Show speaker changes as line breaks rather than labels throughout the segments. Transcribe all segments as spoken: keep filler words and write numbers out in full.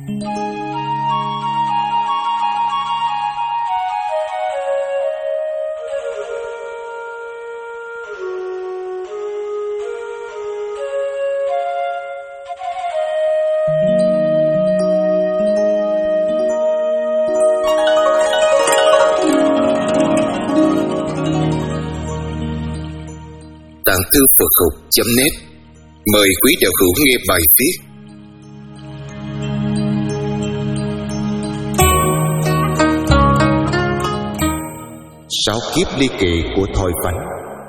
Tạng thư Phật học chấm net mời quý đạo hữu nghe bài viết Sáu kiếp ly kỳ của Thôi Phánh.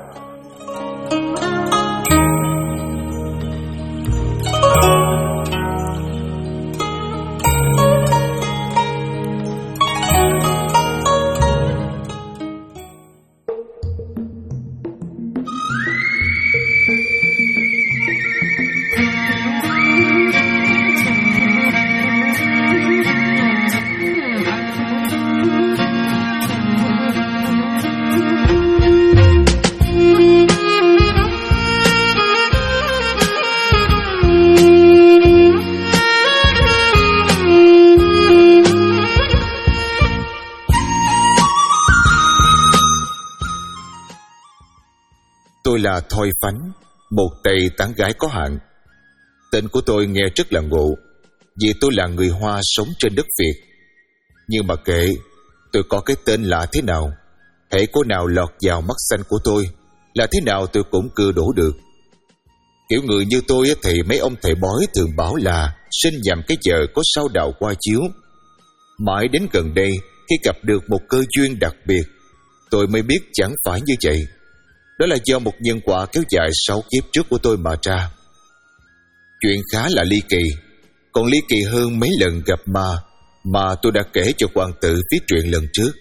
Tôi là Thôi Phánh, một Tây tán gái có hạn. Tên của tôi nghe rất là ngộ, vì tôi là người Hoa sống trên đất Việt. Nhưng mà kệ, tôi có cái tên lạ thế nào, hễ cô nào lọt vào mắt xanh của tôi, là thế nào tôi cũng cưa đổ được. Kiểu người như tôi thì mấy ông thầy bói thường bảo là sinh nhằm cái giờ có sao đạo qua chiếu. Mãi đến gần đây, khi gặp được một cơ duyên đặc biệt, tôi mới biết chẳng phải như vậy. Đó là do một nhân quả kéo dài sáu kiếp trước của tôi mà ra. Chuyện khá là ly kỳ, còn ly kỳ hơn mấy lần gặp ma mà tôi đã kể cho quan tử viết truyện lần trước.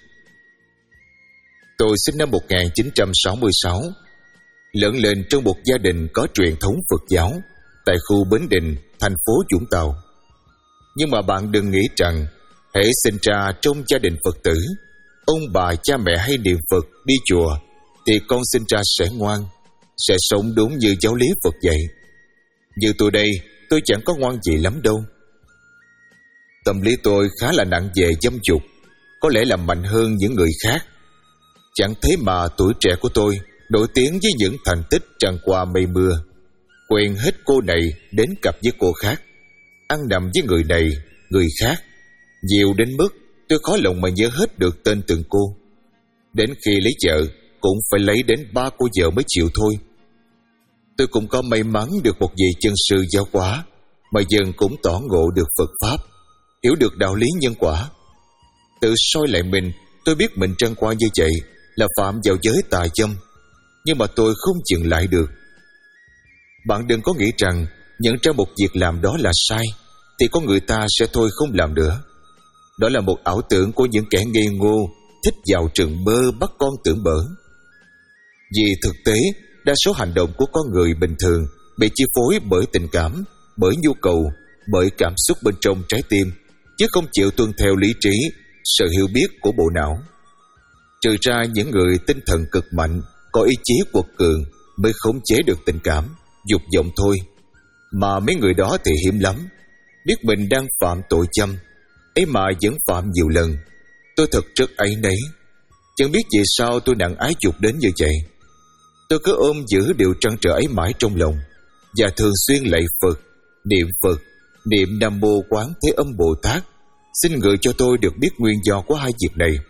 Tôi sinh năm một nghìn chín trăm sáu mươi sáu, lớn lên trong một gia đình có truyền thống Phật giáo tại khu Bến Đình, thành phố Vũng Tàu. Nhưng mà bạn đừng nghĩ rằng hễ sinh ra trong gia đình Phật tử, ông bà cha mẹ hay niệm Phật đi chùa thì con sinh ra sẽ ngoan, sẽ sống đúng như giáo lý Phật dạy. Như tôi đây, tôi chẳng có ngoan gì lắm đâu. Tâm lý tôi khá là nặng về dâm dục, có lẽ là mạnh hơn những người khác. Chẳng thế mà tuổi trẻ của tôi nổi tiếng với những thành tích tràn qua mây mưa, quen hết cô này đến cặp với cô khác, ăn nằm với người này, người khác, nhiều đến mức tôi khó lòng mà nhớ hết được tên từng cô. Đến khi lấy vợ cũng phải lấy đến ba cô vợ mới chịu thôi. Tôi cũng có may mắn được một vị chân sư giáo hóa, mà dần cũng tỏ ngộ được Phật Pháp, hiểu được đạo lý nhân quả. Tự soi lại mình, tôi biết mình trăng qua như vậy là phạm vào giới tà dâm, nhưng mà tôi không dừng lại được. Bạn đừng có nghĩ rằng nhận ra một việc làm đó là sai thì có người ta sẽ thôi không làm nữa. Đó là một ảo tưởng của những kẻ ngây ngô, thích vào rừng mơ bắt con tưởng bở. Vì thực tế, đa số hành động của con người bình thường bị chi phối bởi tình cảm, bởi nhu cầu, bởi cảm xúc bên trong trái tim, chứ không chịu tuân theo lý trí, sự hiểu biết của bộ não. Trừ ra những người tinh thần cực mạnh, có ý chí quật cường mới khống chế được tình cảm, dục vọng thôi. Mà mấy người đó thì hiếm lắm, biết mình đang phạm tội dâm, ấy mà vẫn phạm nhiều lần. Tôi thật rất áy náy, chẳng biết vì sao tôi nặng ái dục đến như vậy. Tôi cứ ôm giữ điều trăn trở ấy mãi trong lòng, và thường xuyên lạy Phật, niệm Phật, niệm Nam Mô Quán Thế Âm Bồ Tát, xin ngự cho tôi được biết nguyên do của hai việc này.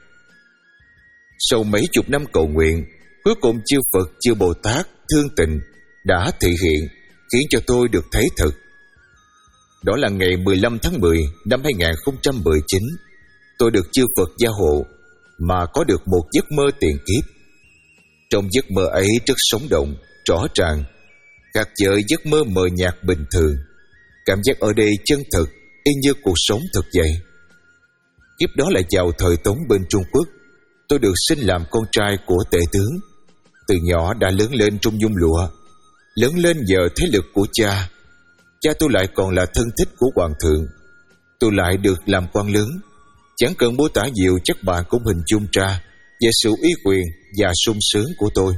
Sau mấy chục năm cầu nguyện, cuối cùng chư Phật chư Bồ Tát thương tình đã thị hiện, khiến cho tôi được thấy thật. Đó là ngày mười lăm tháng mười năm hai nghìn không trăm mười chín, tôi được chư Phật gia hộ mà có được một giấc mơ tiền kiếp. Trong giấc mơ ấy rất sống động, rõ ràng, khác với giấc mơ mờ nhạt bình thường. Cảm giác ở đây chân thực, y như cuộc sống thực vậy. Kiếp đó là vào thời Tống bên Trung Quốc. Tôi được sinh làm con trai của tể tướng. Từ nhỏ đã lớn lên trong nhung lụa, lớn lên nhờ thế lực của cha. Cha tôi lại còn là thân thích của hoàng thượng. Tôi lại được làm quan lớn. Chẳng cần mô tả nhiều, chắc bạn cũng hình dung ra về sự uy quyền và sung sướng của tôi.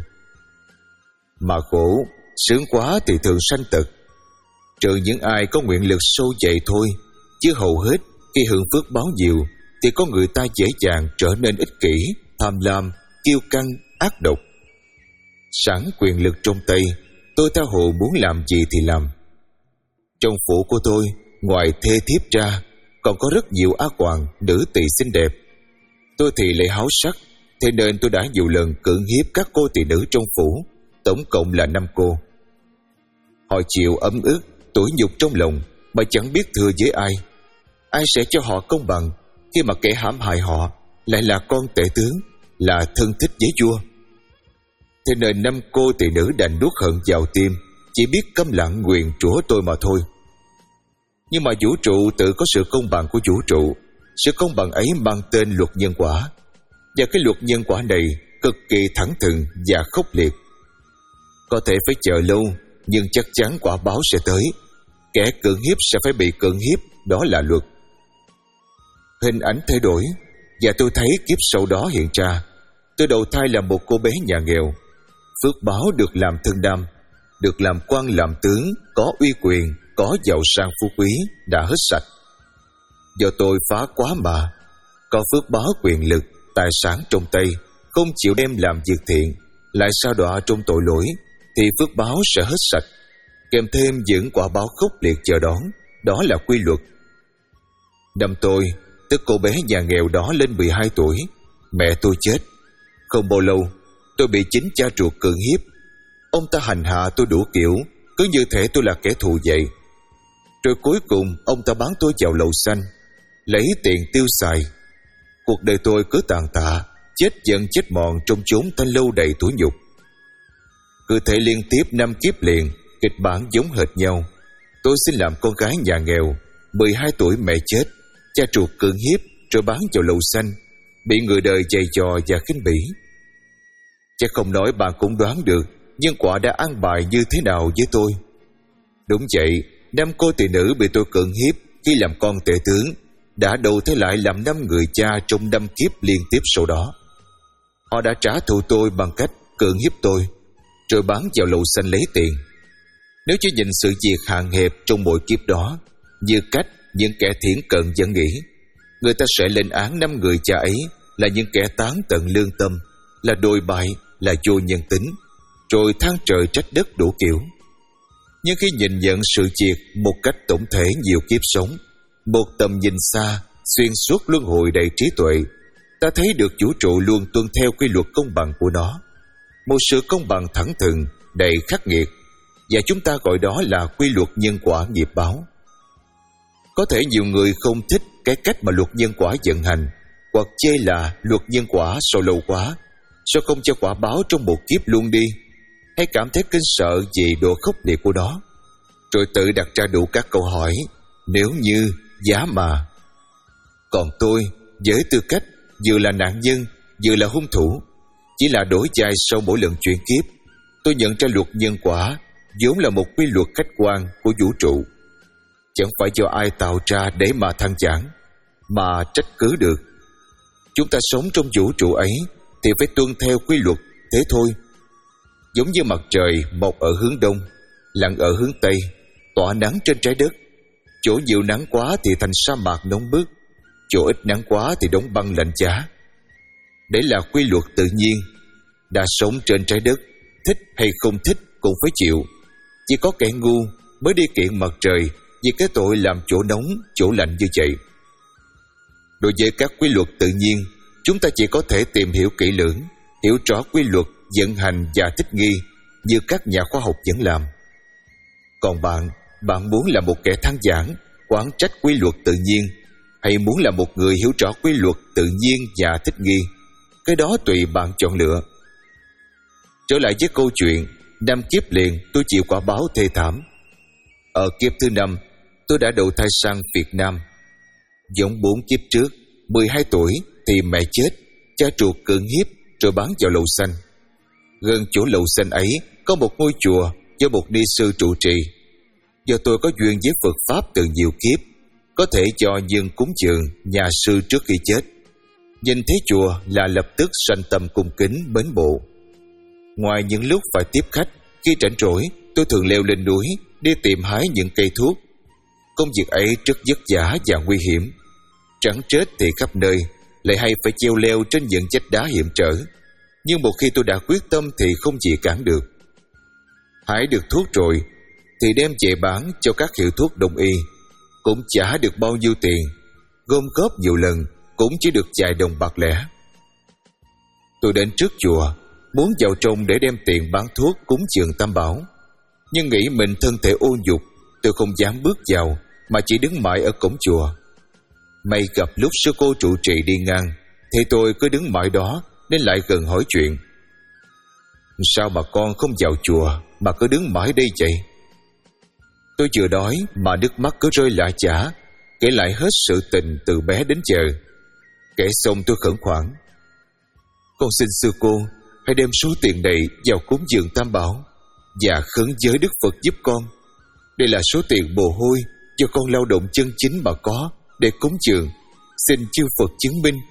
Mà khổ, sướng quá thì thường sanh tật. Trừ những ai có nguyện lực sâu dậy thôi, chứ hầu hết khi hưởng phước báo nhiều thì có người ta dễ dàng trở nên ích kỷ, tham lam, kiêu căng, ác độc. Sẵn quyền lực trong tay, tôi tha hồ muốn làm gì thì làm. Trong phủ của tôi, ngoài thê thiếp ra, còn có rất nhiều á hoàng, nữ tỳ xinh đẹp. Tôi thì lại háo sắc, thế nên tôi đã nhiều lần cưỡng hiếp các cô tỳ nữ trong phủ, tổng cộng là năm cô. Họ chịu ấm ức, tủi nhục trong lòng mà chẳng biết thưa với ai. Ai sẽ cho họ công bằng khi mà kẻ hãm hại họ lại là con tể tướng, là thân thích với vua? Thế nên năm cô tỳ nữ đành nuốt hận vào tim, chỉ biết câm lặng nguyền rủa tôi mà thôi. Nhưng mà vũ trụ tự có sự công bằng của vũ trụ. Sự công bằng ấy mang tên luật nhân quả, và cái luật nhân quả này cực kỳ thẳng thừng và khốc liệt. Có thể phải chờ lâu, nhưng chắc chắn quả báo sẽ tới. Kẻ cưỡng hiếp sẽ phải bị cưỡng hiếp, đó là luật. Hình ảnh thay đổi, và tôi thấy kiếp sau đó hiện ra. Tôi đầu thai là một cô bé nhà nghèo. Phước báo được làm thân đam, được làm quan làm tướng, có uy quyền, có giàu sang phú quý, đã hết sạch. Do tôi phá quá mà, có phước báo quyền lực, tài sản trong tay, không chịu đem làm việc thiện, lại sa đọa trong tội lỗi, thì phước báo sẽ hết sạch, kèm thêm những quả báo khốc liệt chờ đón. Đó là quy luật. Năm tôi, tức cô bé nhà nghèo đó lên mười hai tuổi, mẹ tôi chết. Không bao lâu, tôi bị chính cha ruột cưỡng hiếp. Ông ta hành hạ tôi đủ kiểu, cứ như thể tôi là kẻ thù vậy. Rồi cuối cùng ông ta bán tôi vào lầu xanh, lấy tiền tiêu xài. Cuộc đời tôi cứ tàn tạ, chết dần chết mòn trong chốn thanh lâu đầy tủi nhục. Cứ thể liên tiếp năm kiếp liền, kịch bản giống hệt nhau. Tôi xin làm con gái nhà nghèo, mười hai tuổi mẹ chết, cha ruột cưỡng hiếp, rồi bán vào lầu xanh, bị người đời giày dò và khinh bỉ. Chắc không nói bạn cũng đoán được nhân quả đã an bài như thế nào với tôi. Đúng vậy, năm cô tỳ nữ bị tôi cưỡng hiếp khi làm con tể tướng đã đầu thai lại làm năm người cha trong năm kiếp liên tiếp sau đó. Họ đã trả thù tôi bằng cách cưỡng hiếp tôi, rồi bán vào lầu xanh lấy tiền. Nếu chỉ nhìn sự việc hạn hẹp trong mỗi kiếp đó, như cách những kẻ thiển cận vẫn nghĩ, người ta sẽ lên án năm người cha ấy là những kẻ tán tận lương tâm, là đồi bại, là vô nhân tính, rồi than trời trách đất đủ kiểu. Nhưng khi nhìn nhận sự việc một cách tổng thể nhiều kiếp sống, một tầm nhìn xa, xuyên suốt luân hồi đầy trí tuệ, ta thấy được vũ trụ luôn tuân theo quy luật công bằng của nó. Một sự công bằng thẳng thừng, đầy khắc nghiệt, và chúng ta gọi đó là quy luật nhân quả nghiệp báo. Có thể nhiều người không thích cái cách mà luật nhân quả vận hành, hoặc chê là luật nhân quả sao lâu quá, sao không cho quả báo trong một kiếp luôn đi, hay cảm thấy kinh sợ vì độ khốc liệt của nó, rồi tự đặt ra đủ các câu hỏi nếu như, giá mà. Còn tôi, với tư cách vừa là nạn nhân vừa là hung thủ, chỉ là đổi vai sau mỗi lần chuyển kiếp, tôi nhận ra luật nhân quả vốn là một quy luật khách quan của vũ trụ, chẳng phải do ai tạo ra để mà than vãn, mà trách cứ được. Chúng ta sống trong vũ trụ ấy thì phải tuân theo quy luật, thế thôi. Giống như mặt trời mọc ở hướng đông, lặn ở hướng tây, tỏa nắng trên trái đất. Chỗ nhiều nắng quá thì thành sa mạc nóng bức, chỗ ít nắng quá thì đóng băng lạnh giá. Đấy là quy luật tự nhiên. Đã sống trên trái đất, thích hay không thích cũng phải chịu. Chỉ có kẻ ngu mới đi kiện mặt trời vì cái tội làm chỗ nóng, chỗ lạnh như vậy. Đối với các quy luật tự nhiên, chúng ta chỉ có thể tìm hiểu kỹ lưỡng, hiểu rõ quy luật, vận hành và thích nghi như các nhà khoa học vẫn làm. Còn bạn, bạn muốn là một kẻ than vãn, oán trách quy luật tự nhiên, hay muốn là một người hiểu rõ quy luật tự nhiên và thích nghi? Cái đó tùy bạn chọn lựa. Trở lại với câu chuyện, năm kiếp liền tôi chịu quả báo thê thảm. Ở kiếp thứ năm, tôi đã đầu thai sang Việt Nam. Giống bốn kiếp trước, mười hai tuổi thì mẹ chết, cha ruột cưỡng hiếp rồi bán vào lầu xanh. Gần chỗ lầu xanh ấy có một ngôi chùa do một ni sư trụ trì. Do tôi có duyên với Phật Pháp từ nhiều kiếp, có thể cho dân cúng dường nhà sư trước khi chết. Nhìn thấy chùa là lập tức sanh tâm cung kính mến mộ. Ngoài những lúc phải tiếp khách, khi rảnh rỗi tôi thường leo lên núi đi tìm hái những cây thuốc. Công việc ấy rất vất vả và nguy hiểm. Trắng trết thì khắp nơi, lại hay phải treo leo trên những vách đá hiểm trở. Nhưng một khi tôi đã quyết tâm thì không gì cản được. Hái được thuốc rồi thì đem về bán cho các hiệu thuốc đông y, cũng chả được bao nhiêu tiền. Gom góp nhiều lần cũng chỉ được vài đồng bạc lẻ. Tôi đến trước chùa, muốn vào trong để đem tiền bán thuốc cúng dường Tam Bảo. Nhưng nghĩ mình thân thể ô nhục, tôi không dám bước vào, mà chỉ đứng mãi ở cổng chùa. May gặp lúc sư cô trụ trì đi ngang, thì tôi cứ đứng mãi đó nên lại gần hỏi chuyện. Sao mà con không vào chùa mà cứ đứng mãi đây vậy? Tôi vừa đói mà nước mắt cứ rơi lã chã, kể lại hết sự tình từ bé đến giờ. Kể xong tôi khẩn khoản: Con xin sư cô hãy đem số tiền này vào cúng dường Tam Bảo và khấn giới Đức Phật giúp con. Đây là số tiền mồ hôi do con lao động chân chính mà có để cúng dường, xin chư Phật chứng minh.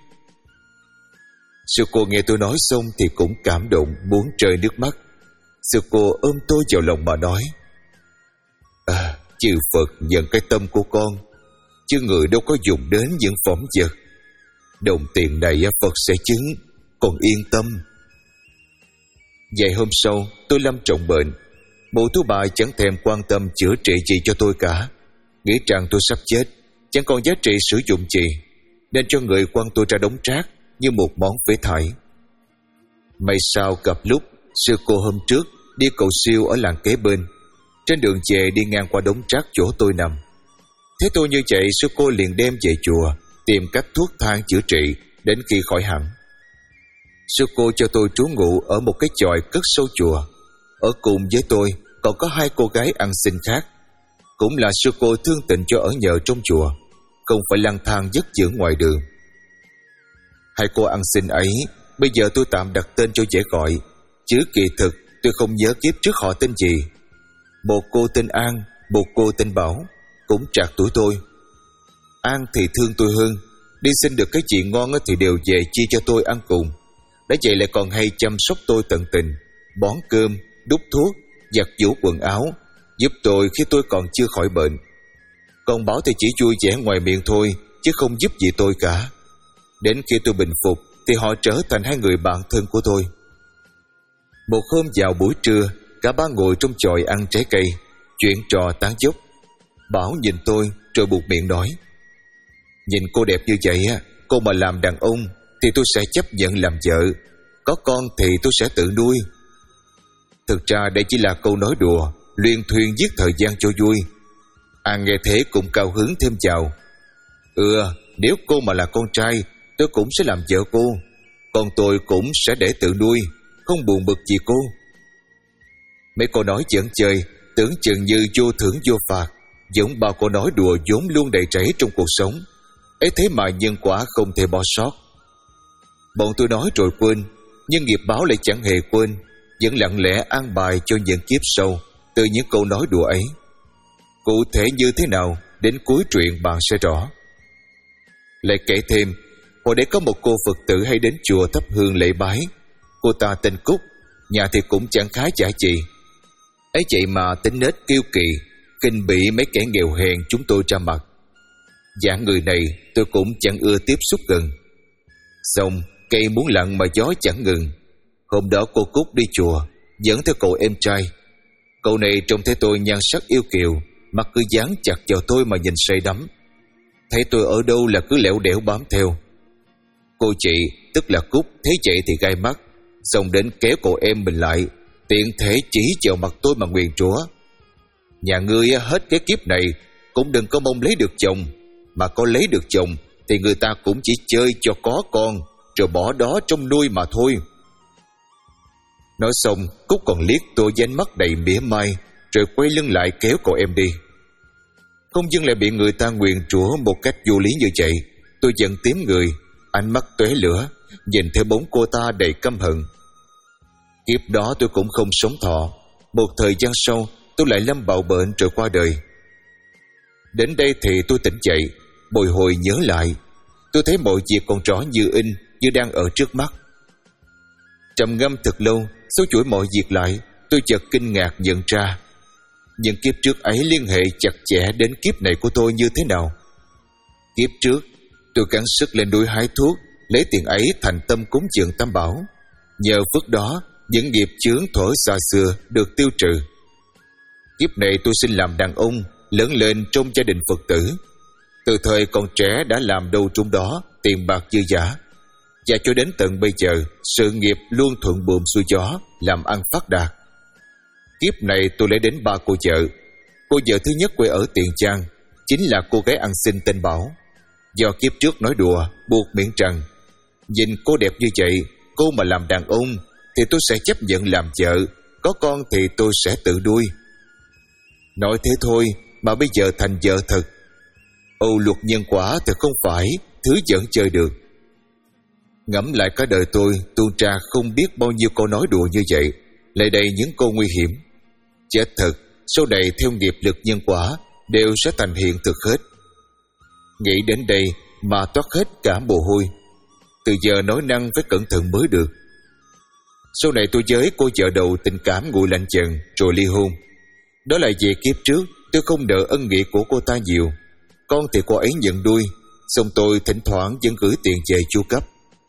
Sư cô nghe tôi nói xong thì cũng cảm động muốn rơi nước mắt. Sư cô ôm tôi vào lòng mà nói: À, chư Phật nhận cái tâm của con, chứ người đâu có dùng đến những phẩm vật. Đồng tiền này Phật sẽ chứng, con yên tâm. Vài hôm sau tôi lâm trọng bệnh. Mụ thú bà chẳng thèm quan tâm chữa trị gì cho tôi cả, nghĩ rằng tôi sắp chết, chẳng còn giá trị sử dụng gì, nên cho người quăng tôi ra đống rác như một món phế thải. May sao gặp lúc sư cô hôm trước đi cầu siêu ở làng kế bên. Trên đường về đi ngang qua đống rác chỗ tôi nằm. Thế tôi như vậy, sư cô liền đem về chùa tìm cách thuốc thang chữa trị đến khi khỏi hẳn. Sư cô cho tôi trú ngụ ở một cái chòi cất sâu chùa. Ở cùng với tôi còn có hai cô gái ăn xin khác, cũng là sư cô thương tình cho ở nhờ trong chùa, không phải lang thang vất vưởng ngoài đường. Hai cô ăn xin ấy bây giờ tôi tạm đặt tên cho dễ gọi, chứ kỳ thực tôi không nhớ kiếp trước họ tên gì. Một cô tên An, một cô tên Bảo, cũng trạc tuổi tôi. An thì thương tôi hơn, đi xin được cái gì ngon thì đều về chia cho tôi ăn cùng. Đã vậy lại còn hay chăm sóc tôi tận tình, bón cơm, đút thuốc, giặt giũ quần áo, giúp tôi khi tôi còn chưa khỏi bệnh. Còn Bảo thì chỉ vui vẻ ngoài miệng thôi, chứ không giúp gì tôi cả. Đến khi tôi bình phục thì họ trở thành hai người bạn thân của tôi. Một hôm vào buổi trưa, cả ba ngồi trong chòi ăn trái cây, chuyện trò tán dốc. Bảo nhìn tôi rồi buột miệng nói: Nhìn cô đẹp như vậy á, cô mà làm đàn ông thì tôi sẽ chấp nhận làm vợ, có con thì tôi sẽ tự nuôi. Thực ra đây chỉ là câu nói đùa, luyên thuyên giết thời gian cho vui. An nghe thế cũng cao hứng thêm chào: Ừ, nếu cô mà là con trai, tôi cũng sẽ làm vợ cô, còn tôi cũng sẽ để tự nuôi, không buồn bực gì cô. Mấy câu nói giỡn chơi, tưởng chừng như vô thưởng vô phạt, giống bao câu nói đùa vốn luôn đầy rẫy trong cuộc sống. Ấy thế mà nhân quả không thể bỏ sót. Bọn tôi nói rồi quên, nhưng nghiệp báo lại chẳng hề quên, vẫn lặng lẽ an bài cho những kiếp sau từ những câu nói đùa ấy. Cụ thể như thế nào, đến cuối truyện bạn sẽ rõ. Lại kể thêm, hồi đấy có một cô Phật tử hay đến chùa thắp hương lễ bái. Cô ta tên Cúc, nhà thì cũng chẳng khá giả gì. Ấy vậy mà tính nết kiêu kỳ, khinh bỉ mấy kẻ nghèo hèn chúng tôi ra mặt. Dạng người này tôi cũng chẳng ưa tiếp xúc gần. Xong cây muốn lặng mà gió chẳng ngừng. Hôm đó cô Cúc đi chùa, dẫn theo cậu em trai. Cậu này trông thấy tôi nhan sắc yêu kiều, mặt cứ dán chặt vào tôi mà nhìn say đắm. Thấy tôi ở đâu là cứ lẻo đẻo bám theo. Cô chị, tức là Cúc, thấy vậy thì gai mắt, xong đến kéo cậu em mình lại, tiện thể chỉ vào mặt tôi mà nguyền rủa: Nhà ngươi hết cái kiếp này cũng đừng có mong lấy được chồng, mà có lấy được chồng thì người ta cũng chỉ chơi cho có con, rồi bỏ đó trong nuôi mà thôi. Nói xong, Cúc còn liếc tôi với ánh mắt đầy mỉa mai, rồi quay lưng lại kéo cậu em đi. Không dưng lại bị người ta nguyền rủa một cách vô lý như vậy, tôi giận tím người, ánh mắt tóe lửa, nhìn theo bóng cô ta đầy căm hận. Kiếp đó tôi cũng không sống thọ. Một thời gian sau, tôi lại lâm bạo bệnh rồi qua đời. Đến đây thì tôi tỉnh dậy, bồi hồi nhớ lại. Tôi thấy mọi việc còn rõ như in, như đang ở trước mắt. Trầm ngâm thật lâu, số chuỗi mọi việc lại, tôi chợt kinh ngạc nhận ra Nhưng kiếp trước ấy liên hệ chặt chẽ đến kiếp này của tôi như thế nào? Kiếp trước tôi gắng sức lên núi hái thuốc, lấy tiền ấy thành tâm cúng dường Tam Bảo. Nhờ phước đó, những nghiệp chướng thuở xa xưa được tiêu trừ. Kiếp này tôi xin làm đàn ông, lớn lên trong gia đình Phật tử. Từ thời còn trẻ đã làm đâu trong đó tiền bạc dư dả, và cho đến tận bây giờ sự nghiệp luôn thuận buồm xuôi gió, làm ăn phát đạt. Kiếp này tôi lấy đến ba cô vợ. Cô vợ thứ nhất quê ở Tiền Giang, chính là cô gái ăn xin tên Bảo. Do kiếp trước nói đùa buộc miệng rằng nhìn cô đẹp như vậy, cô mà làm đàn ông thì tôi sẽ chấp nhận làm vợ, có con thì tôi sẽ tự nuôi. Nói thế thôi mà bây giờ thành vợ thật. Âu luật nhân quả thật không phải thứ giỡn chơi được. Ngẫm lại cả đời tôi tuôn ra không biết bao nhiêu câu nói đùa như vậy, lại đầy những câu nguy hiểm. Chết thật, sau này theo nghiệp lực nhân quả đều sẽ thành hiện thực hết. Nghĩ đến đây mà toát hết cả mồ hôi. Từ giờ nói năng phải cẩn thận mới được. Sau này tôi với cô vợ đầu tình cảm nguội lạnh dần rồi ly hôn. Đó là vì kiếp trước tôi không nợ ân nghĩa của cô ta nhiều. Con thì cô ấy nhận nuôi, xong tôi thỉnh thoảng vẫn gửi tiền về chu cấp.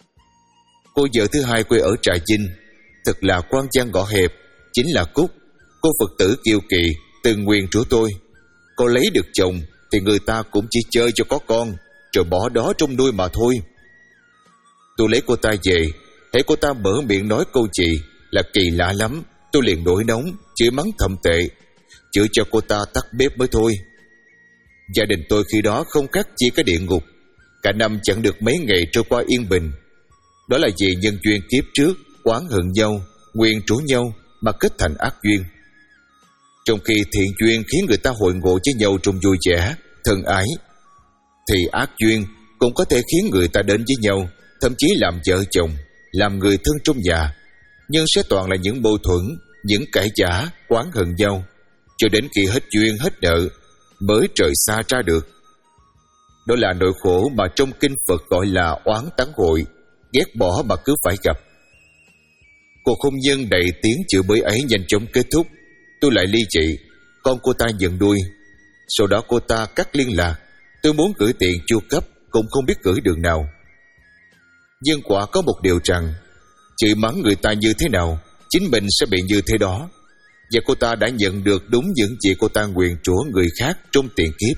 Cô vợ thứ hai quê ở Trà Vinh, thật là quan gian ngõ hẹp, chính là Cúc, cô Phật tử kiêu kỳ từng nguyền rủa tôi. Cô lấy được chồng thì người ta cũng chỉ chơi cho có con, rồi bỏ đó trong nuôi mà thôi. Tôi lấy cô ta về, thấy cô ta mở miệng nói câu gì là kỳ lạ lắm, tôi liền nổi nóng, chửi mắng thậm tệ, chửi cho cô ta tắt bếp mới thôi. Gia đình tôi khi đó không khác chi cái địa ngục, cả năm chẳng được mấy ngày trôi qua yên bình. Đó là vì nhân duyên kiếp trước oán hận nhau, nguyền rủa nhau mà kết thành ác duyên. Trong khi thiện duyên khiến người ta hội ngộ với nhau trong vui vẻ, thân ái, thì ác duyên cũng có thể khiến người ta đến với nhau, thậm chí làm vợ chồng, làm người thân trong nhà, nhưng sẽ toàn là những mâu thuẫn, những cãi giả, oán hận nhau, cho đến khi hết duyên hết nợ mới trời xa ra được. Đó là nỗi khổ mà trong kinh Phật gọi là oán tán hội, ghét bỏ mà cứ phải gặp. Cuộc hôn nhân đầy tiếng chửi bới ấy nhanh chóng kết thúc. Tôi lại ly dị, con cô ta nhận nuôi. Sau đó cô ta cắt liên lạc. Tôi muốn gửi tiền chu cấp cũng không biết gửi đường nào. Nhân quả có một điều rằng chửi mắng người ta như thế nào, chính mình sẽ bị như thế đó. Và cô ta đã nhận được đúng những gì cô ta nguyền rủa người khác trong tiền kiếp.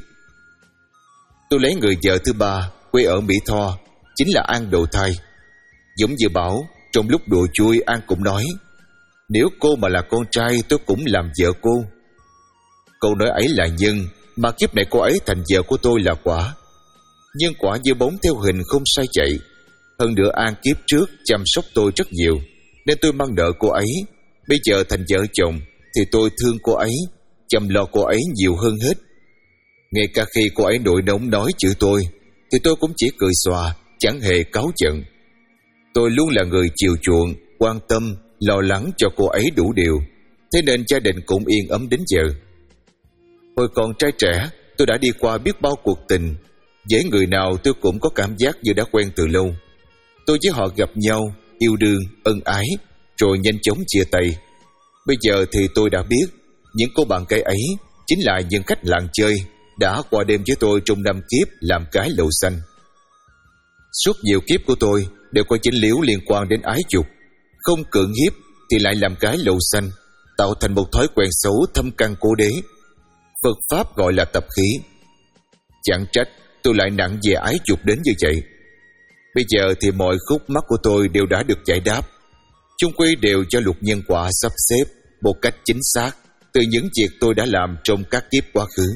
Tôi lấy người vợ thứ ba quê ở Mỹ Tho, chính là An đầu thai. Giống như Bảo, trong lúc đùa chui An cũng nói, nếu cô mà là con trai tôi cũng làm vợ cô. Câu nói ấy là nhân, mà kiếp này cô ấy thành vợ của tôi là quả. Nhưng quả như bóng theo hình không sai chạy. Hơn nữa An kiếp trước chăm sóc tôi rất nhiều, nên tôi mang nợ cô ấy. Bây giờ thành vợ chồng thì tôi thương cô ấy, chăm lo cô ấy nhiều hơn hết. Ngay cả khi cô ấy nổi nóng nói chửi tôi thì tôi cũng chỉ cười xòa, chẳng hề cáu giận. Tôi luôn là người chiều chuộng, quan tâm, lo lắng cho cô ấy đủ điều, thế nên gia đình cũng yên ấm đến giờ. Hồi còn trai trẻ, tôi đã đi qua biết bao cuộc tình. Với người nào tôi cũng có cảm giác như đã quen từ lâu. Tôi với họ gặp nhau, yêu đương, ân ái, rồi nhanh chóng chia tay. Bây giờ thì tôi đã biết, những cô bạn gái ấy chính là những khách làng chơi đã qua đêm với tôi trong năm kiếp làm cái lầu xanh. Suốt nhiều kiếp của tôi đều có chính liễu liên quan đến ái dục, không cưỡng hiếp thì lại làm cái lầu xanh, tạo thành một thói quen xấu thâm căn cố đế. Phật Pháp gọi là tập khí. Chẳng trách tôi lại nặng về ái dục đến như vậy. Bây giờ thì mọi khúc mắc của tôi đều đã được giải đáp, chung quy đều cho luật nhân quả sắp xếp một cách chính xác từ những việc tôi đã làm trong các kiếp quá khứ.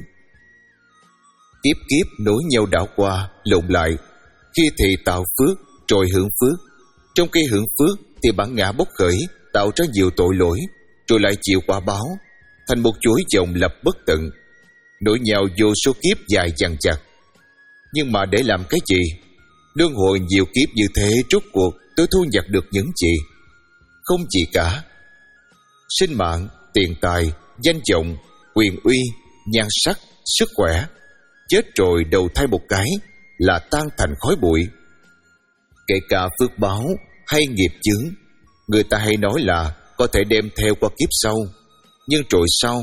Kiếp kiếp nối nhau đảo qua, lộn lại, khi thì tạo phước rồi hưởng phước, trong khi hưởng phước thì bản ngã bốc khởi, tạo ra nhiều tội lỗi, rồi lại chịu quả báo, thành một chuỗi dòng lập bất tận, nối nhau vô số kiếp dài dằng dặc. Nhưng mà để làm cái gì? Luân hồi nhiều kiếp như thế, rốt cuộc tôi thu nhặt được những gì? Không gì cả. Sinh mạng, tiền tài, danh vọng, quyền uy, nhan sắc, sức khỏe, chết rồi đầu thai một cái là tan thành khói bụi. Kể cả phước báo hay nghiệp chướng, người ta hay nói là có thể đem theo qua kiếp sau, nhưng rồi sau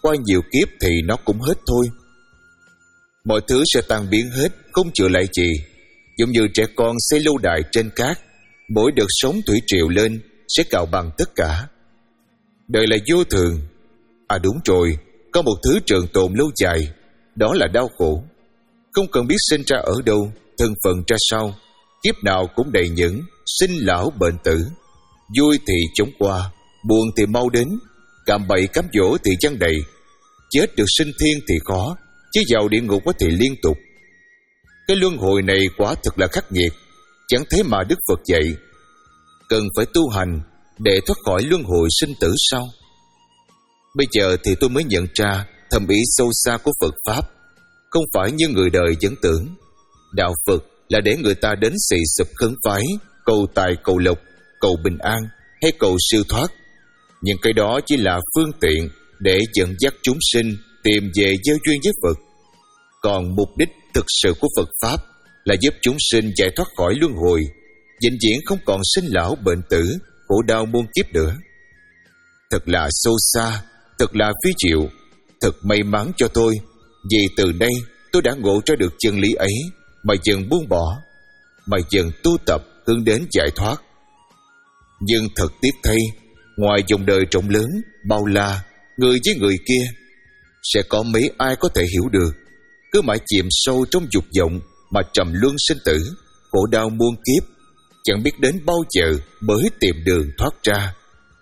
qua nhiều kiếp thì nó cũng hết thôi. Mọi thứ sẽ tan biến hết, không chữa lại gì. Giống như trẻ con xây lâu đài trên cát, mỗi đợt sóng thủy triều lên sẽ cào bằng tất cả. Đời là vô thường. À đúng rồi, có một thứ trường tồn lâu dài, đó là đau khổ. Không cần biết sinh ra ở đâu, thân phận ra sao, kiếp nào cũng đầy những sinh lão bệnh tử. Vui thì chóng qua, buồn thì mau đến, cạm bẫy cám dỗ thì giăng đầy. Chết được sinh thiên thì khó, chứ vào địa ngục có thì liên tục. Cái luân hồi này quả thực là khắc nghiệt. Chẳng thế mà Đức Phật dạy cần phải tu hành để thoát khỏi luân hồi sinh tử sao? Bây giờ thì tôi mới nhận ra thầm ý sâu xa của Phật Pháp không phải như người đời vẫn tưởng. Đạo Phật là để người ta đến xì sụp khấn vái, cầu tài cầu lộc, cầu bình an hay cầu siêu thoát. Nhưng cái đó chỉ là phương tiện để dẫn dắt chúng sinh tìm về giao duyên với Phật. Còn mục đích thực sự của Phật Pháp là giúp chúng sinh giải thoát khỏi luân hồi, vĩnh viễn không còn sinh lão bệnh tử, khổ đau muôn kiếp nữa. Thật là sâu xa, thật là phi diệu, thật may mắn cho tôi, vì từ đây tôi đã ngộ ra được chân lý ấy mà dần buông bỏ, mà dần tu tập hướng đến giải thoát. Nhưng thật tiếc thay, ngoài dòng đời rộng lớn, bao la, người với người kia, sẽ có mấy ai có thể hiểu được. Cứ mãi chìm sâu trong dục vọng mà trầm luân sinh tử, khổ đau muôn kiếp, chẳng biết đến bao giờ mới tìm đường thoát ra.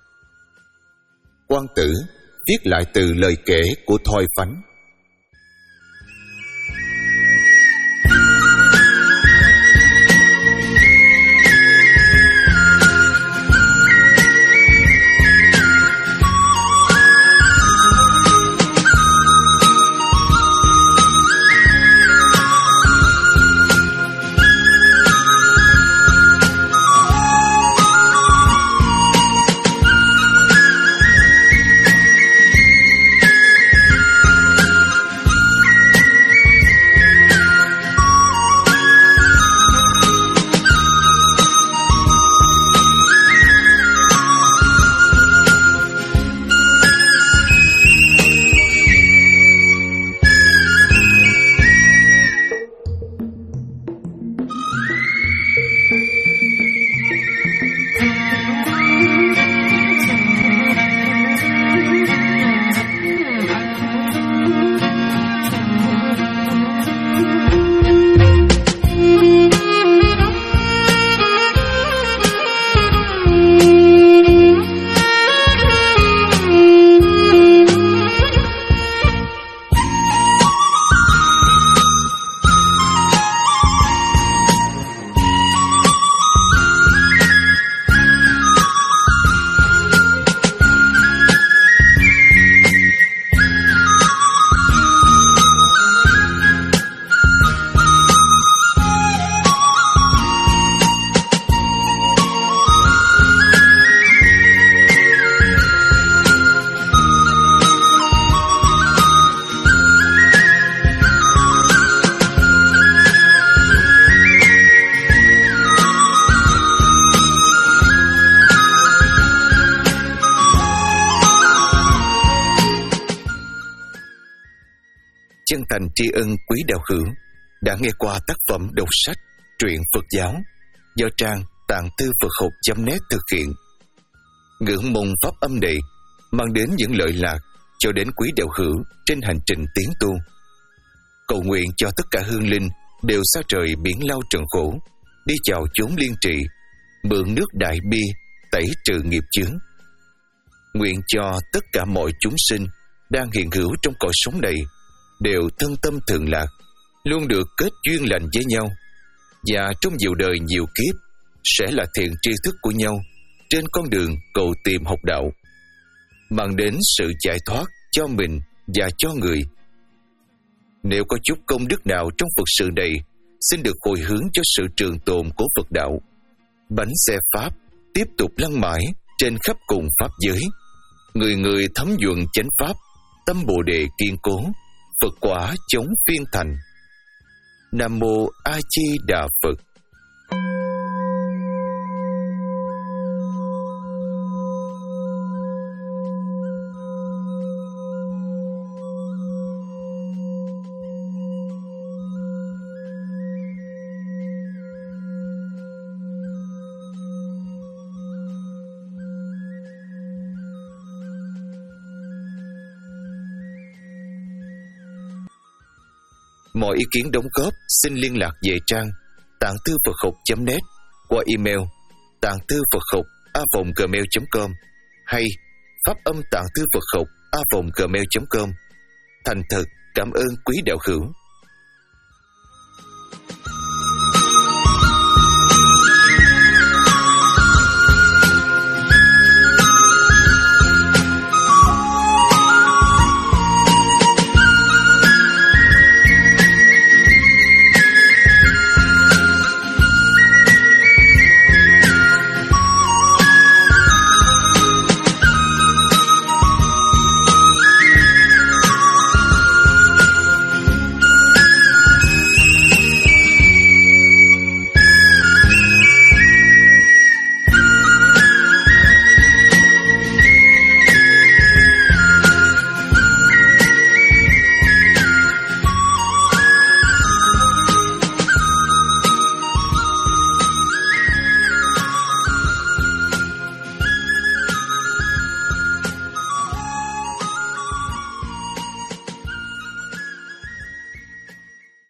Quang Tử viết lại từ lời kể của Thôi Phánh. Chân thành tri ân quý đạo hữu đã nghe qua tác phẩm đọc sách truyện Phật giáo do trang tạng tư Phật học chấm net thực hiện. Ngưỡng mong pháp âm này mang đến những lợi lạc cho đến quý đạo hữu trên hành trình tiến tu. Cầu nguyện cho tất cả hương linh đều xa trời biển lao trần khổ, đi vào chốn liên trì, mượn nước đại bi tẩy trừ nghiệp chướng. Nguyện cho tất cả mọi chúng sinh đang hiện hữu trong cõi sống này đều thân tâm thường lạc, luôn được kết duyên lành với nhau, và trong nhiều đời nhiều kiếp sẽ là thiện tri thức của nhau trên con đường cầu tìm học đạo, mang đến sự giải thoát cho mình và cho người. Nếu có chút công đức nào trong Phật sự này, xin được hồi hướng cho sự trường tồn của Phật đạo. Bánh xe Pháp tiếp tục lăn mãi trên khắp cùng Pháp giới. Người người thấm nhuận chánh Pháp, tâm Bồ Đề kiên cố, Phật quả chống phiên thành. Nam Mô A Di Đà Phật. Mọi ý kiến đóng góp xin liên lạc về trang tạng thư Phật học chấm net qua email tạng thư Phật học a vòng gmail chấm com hay pháp âm tạng thư Phật học a vòng gmail chấm com. Thành thật cảm ơn quý đạo hữu.